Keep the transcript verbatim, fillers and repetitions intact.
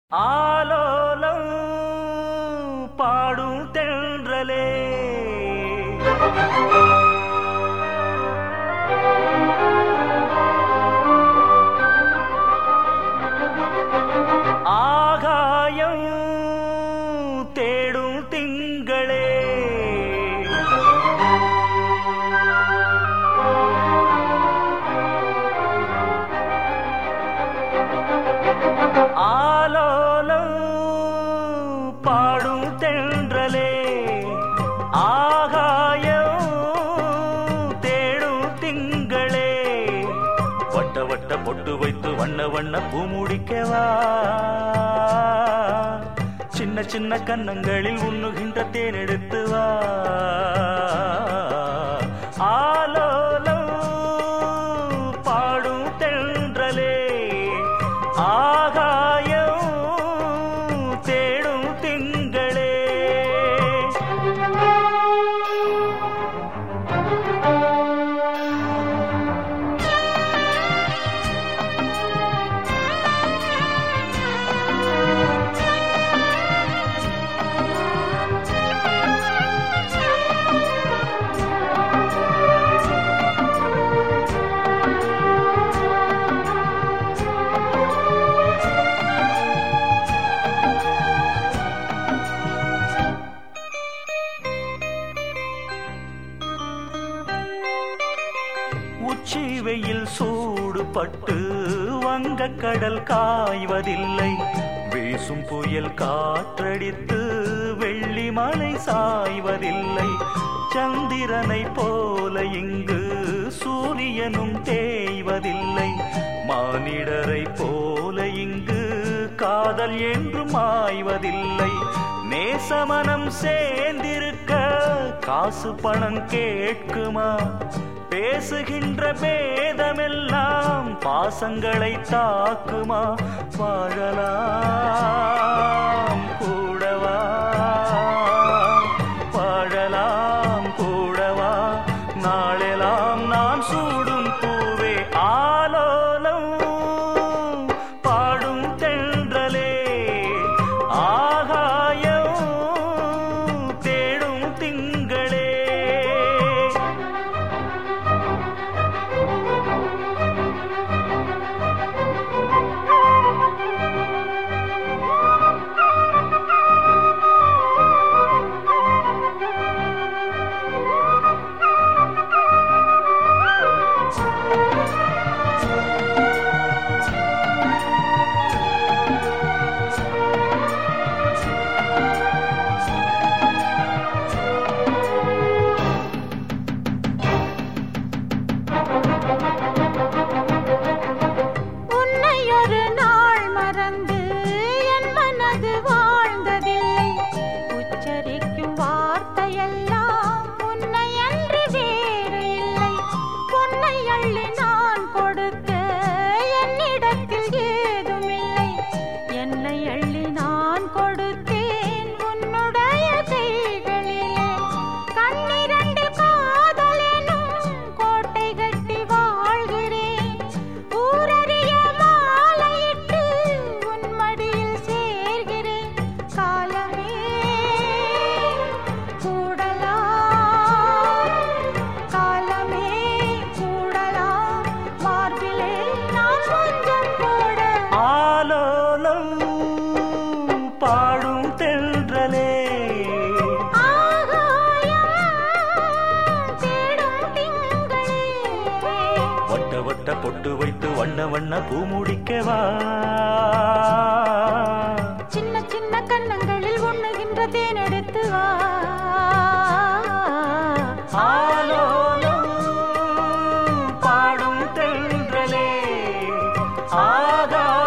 ஆலோலம் பாடும் தென்றலே ஆகாயம் தேடும் திங்களே ஆலோலம் பாடும் தென்றலே ஆகாயம் தேடும் திங்களே வட்ட வட்ட பொட்டு வைத்து வண்ண வண்ண பூ முடிக்கவா சின்ன சின்ன கன்னங்களில் உண்ணுகின்ற தேன் எடுத்து வா ஆலோலம் பாடும் தென்றலே ஆகாயம் தேடும் திங்களே உச்சி வெயில் சூடுபட்டு வங்க கடல் காய்வதில்லை வீசும் புயல் காற்றடித்து வெள்ளி மலை சாய்வதில்லை சந்திரனை போல இங்கு சூரியனும் தேய்வதில்லை மானிடரை போல இங்கு காதல் என்றும் மாய்வதில்லை நேசமனம் சேர்ந்திருக்க காசு பணம் கேட்குமா பேசுகின்ற பேதமெல்லாம் பாசங்களை தாக்குமா வாழலாம் கூடவா வாழலாம் கூடவா நாளெல்லாம் நான் சூடும் பூவே ஆலோலம் பாடும் தென்றலே ஆகாயம் தேடும் திங்களே பாடும் தென்றலே வட்ட வட்ட பொட்டு வைத்து வண்ண வண்ண பூ முடிக்கவா சின்ன சின்ன கன்னங்களில் உண்ணுகின்ற தேன் எடுத்து வா ஆலோலம் பாடும் தென்றலே ஆகா